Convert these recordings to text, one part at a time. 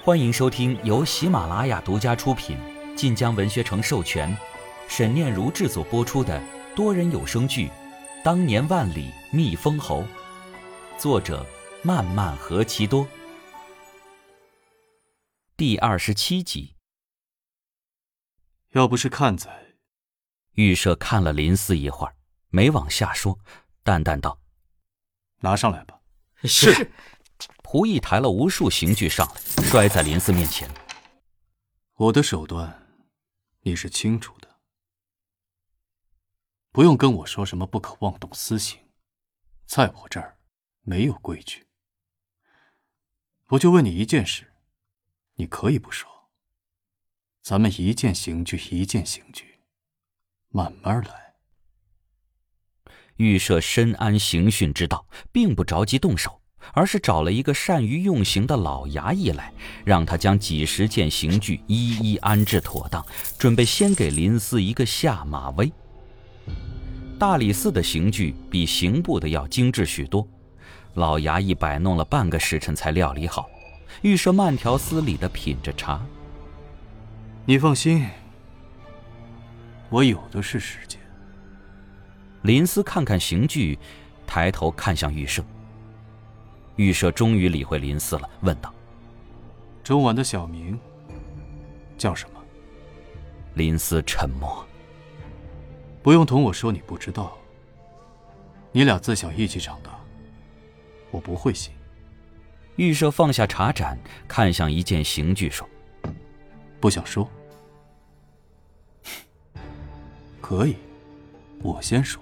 欢迎收听由喜马拉雅独家出品、晋江文学城授权、沈念如制作播出的多人有声剧《当年万里觅封侯》，作者漫漫何其多，第27集。 要不是看在…… 玉舍看了林思一会儿，没往下说，淡淡道：“ 拿上来吧。” 是。仆役抬了无数刑具上来，摔在林思面前。 我的手段你是清楚的，不用跟我说什么不可妄动私刑，在我这儿没有规矩。我就问你一件事，你可以不说，咱们一件刑具一件刑具，慢慢来。 玉舍深谙刑讯之道，并不着急动手，而是找了一个善于用刑的老衙役来，让他将几十件刑具一一安置妥当，准备先给林思一个下马威。大理寺的刑具比刑部的要精致许多，老衙役摆弄了半个时辰才料理好。玉舍慢条斯理地品着茶。 你放心，我有的是时间。 林思看看刑具，抬头看向玉舍。玉舍终于理会林思了，问道：“ 中晚的小名叫什么？” 林思沉默。 不用同我说你不知道，你俩自小一起长大，我不会信。 玉舍放下茶盏，看向一件刑具说：“ 不想说？可以，我先说。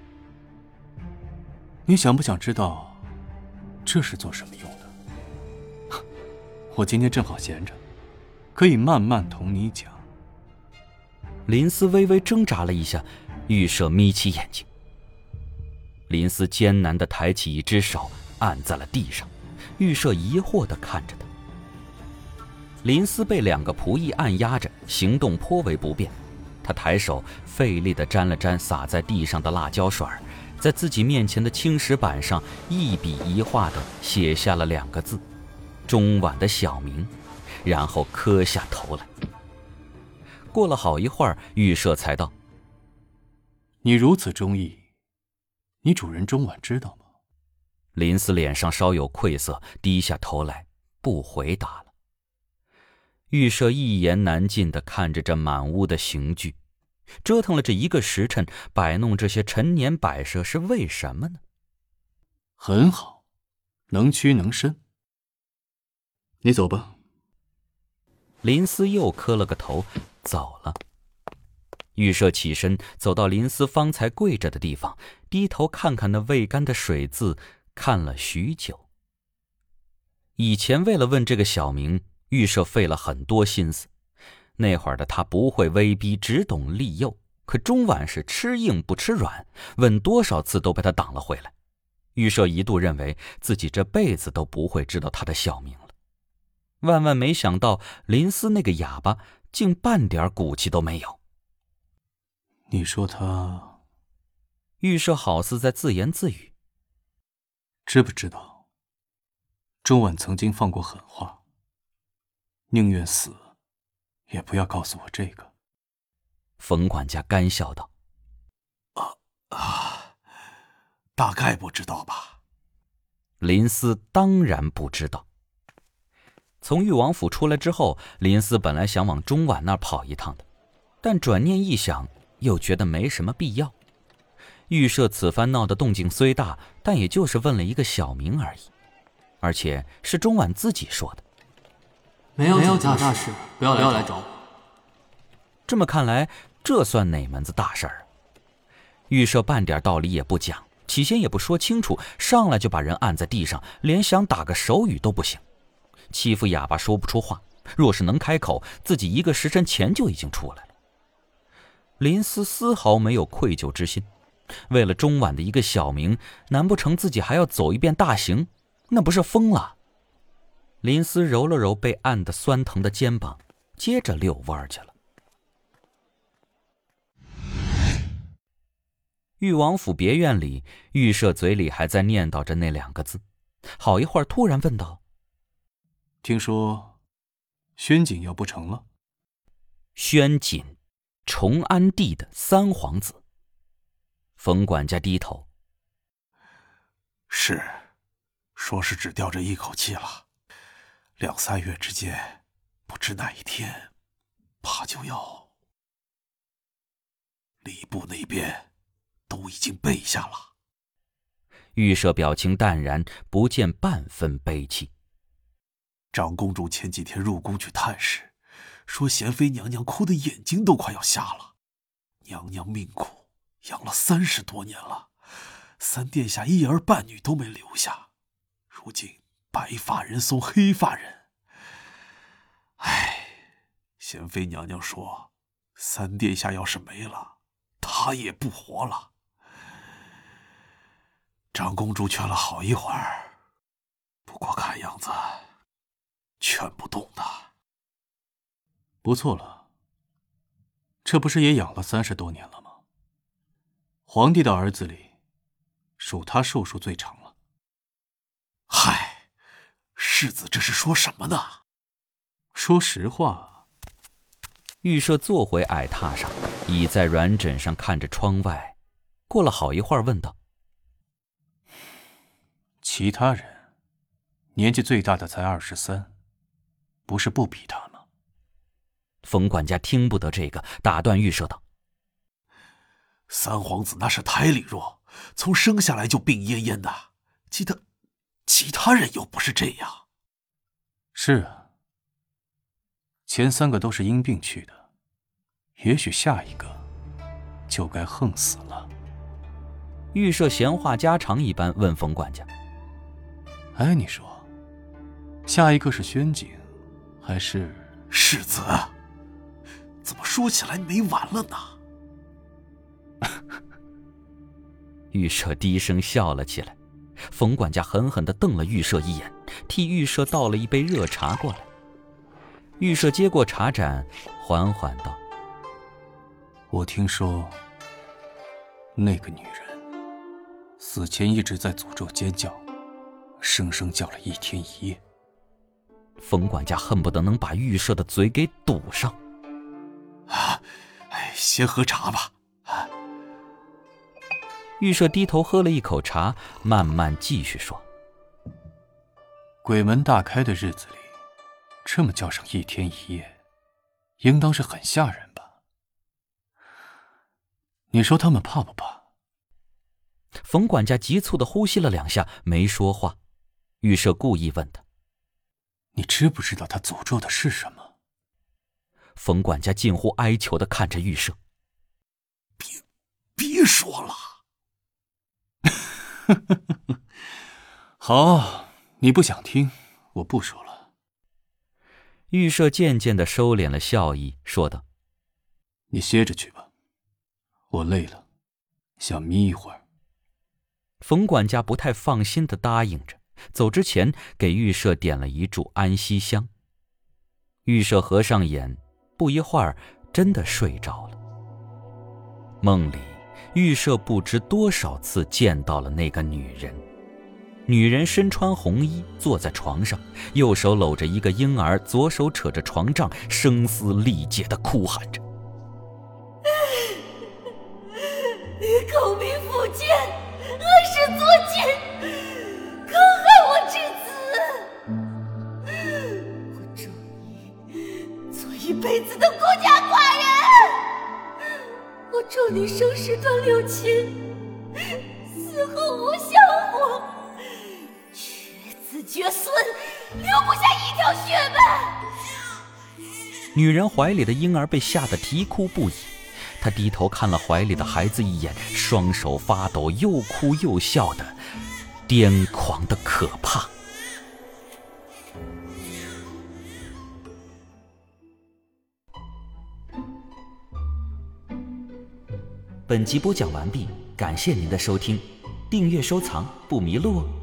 你想不想知道这是做什么用的？我今天正好闲着，可以慢慢同你讲。” 林思微微挣扎了一下，玉舍眯起眼睛。林思艰难地抬起一只手按在了地上，玉舍疑惑地看着他。林思被两个仆役按压着，行动颇为不便。他抬手费力地沾了沾洒在地上的辣椒水，在自己面前的青石板上一笔一画地写下了2个字：中晚的小名，然后磕下头来。过了好一会儿，玉舍才道：“ 你如此忠义，你主人中晚知道吗？” 林思脸上稍有愧色，低下头来不回答了。玉舍一言难尽地看着这满屋的刑具，折腾了这1个时辰，摆弄这些陈年摆设是为什么呢？ 很好，能屈能伸。你走吧。 林思又磕了个头，走了。玉舍起身走到林思方才跪着的地方，低头看看那未干的水渍，看了许久。以前为了问这个小名，玉舍费了很多心思。那会儿的他不会威逼，只懂利诱，可中晚是吃硬不吃软，问多少次都被他挡了回来。玉舍一度认为自己这辈子都不会知道他的小名了。万万没想到林思那个哑巴竟半点骨气都没有。 你说他…… 玉舍好似在自言自语。 知不知道中晚曾经放过狠话，宁愿死也不要告诉我这个。 冯管家干笑道：“ 大概不知道吧。” 林思当然不知道。从裕王府出来之后，林思本来想往中晚那儿跑一趟的，但转念一想，又觉得没什么必要。玉舍此番闹的动静虽大，但也就是问了一个小名而已，而且是中晚自己说的。 没有大事，不要来找我。 这么看来，这算哪门子大事儿？玉舍半点道理也不讲，起先也不说清楚，上来就把人按在地上，连想打个手语都不行。欺负哑巴说不出话，若是能开口，自己1个时辰前就已经出来了。林思丝毫没有愧疚之心，为了中晚的一个小名，难不成自己还要走一遍大刑？那不是疯了？林思揉了揉被按得酸疼的肩膀，接着遛弯去了。裕王府别院里，玉舍嘴里还在念叨着那2个字，好一会儿突然问道：“ 听说宣景要不成了？ 宣景，崇安帝的三皇子。冯管家低头。 是，说是只吊着一口气了，2、3月之间，不知哪一天，怕就要。礼部那边都已经备下了。 预设表情淡然，不见半分悲戚。 长公主前几天入宫去探视，说贤妃娘娘哭的眼睛都快要瞎了。娘娘命苦，养了30多年了，3殿下一儿半女都没留下，如今白发人送黑发人。唉，贤妃娘娘说，3殿下要是没了，她也不活了。长公主劝了好一会儿，不过看样子劝不动的。 不错了，这不是也养了30多年了吗？皇帝的儿子里，属他寿数最长了。 嗨，世子这是说什么呢？ 说实话。 预设坐回矮榻上，倚在软枕上看着窗外，过了好一会儿问道： 其他人年纪最大的才23，不是不比他吗？ 冯管家听不得这个，打断预设道： 三皇子那是胎里弱，从生下来就病恹恹的，其他人又不是这样。 是啊，前3个都是因病去的，也许下一个就该横死了。 预设闲话家常一般问冯管家： 哎，你说下一个是宣景还是世子？怎么说起来没完了呢？ 预设低声笑了起来。冯管家狠狠地瞪了预设一眼，替预设倒了一杯热茶过来。预设接过茶盏，缓缓道： 我听说那个女人死前一直在诅咒尖叫，生生叫了1天1夜。 冯管家恨不得能把预设的嘴给堵上。 先喝茶吧。 预设低头喝了一口茶，慢慢继续说： 鬼门大开的日子里，这么叫上1天1夜，应当是很吓人吧？你说他们怕不怕？ 冯管家急促地呼吸了2下，没说话。预设故意问他： 你知不知道他诅咒的是什么？ 冯管家近乎哀求地看着预设： 别说了。 好，你不想听，我不说了。 预设渐渐地收敛了笑意，说道： 你歇着去吧，我累了，想眯一会儿。 冯管家不太放心地答应着，走之前给预设点了一炷安息香。预设合上眼，不一会儿真的睡着了。梦里预设不知多少次见到了那个女人。女人身穿红衣，坐在床上，右手搂着一个婴儿，左手扯着床帐，声嘶力竭地哭喊着： 口蜜腹剑，恶事作奸，坑害我之子，我咒你做一辈子的孤家寡人，我咒你生时断六亲，死后无香火，绝子绝孙，留不下一条血脉。 女人怀里的婴儿被吓得啼哭不已，她低头看了怀里的孩子一眼，双手发抖，又哭又笑的，癫狂的可怕。本集播讲完毕，感谢您的收听，订阅收藏不迷路哦。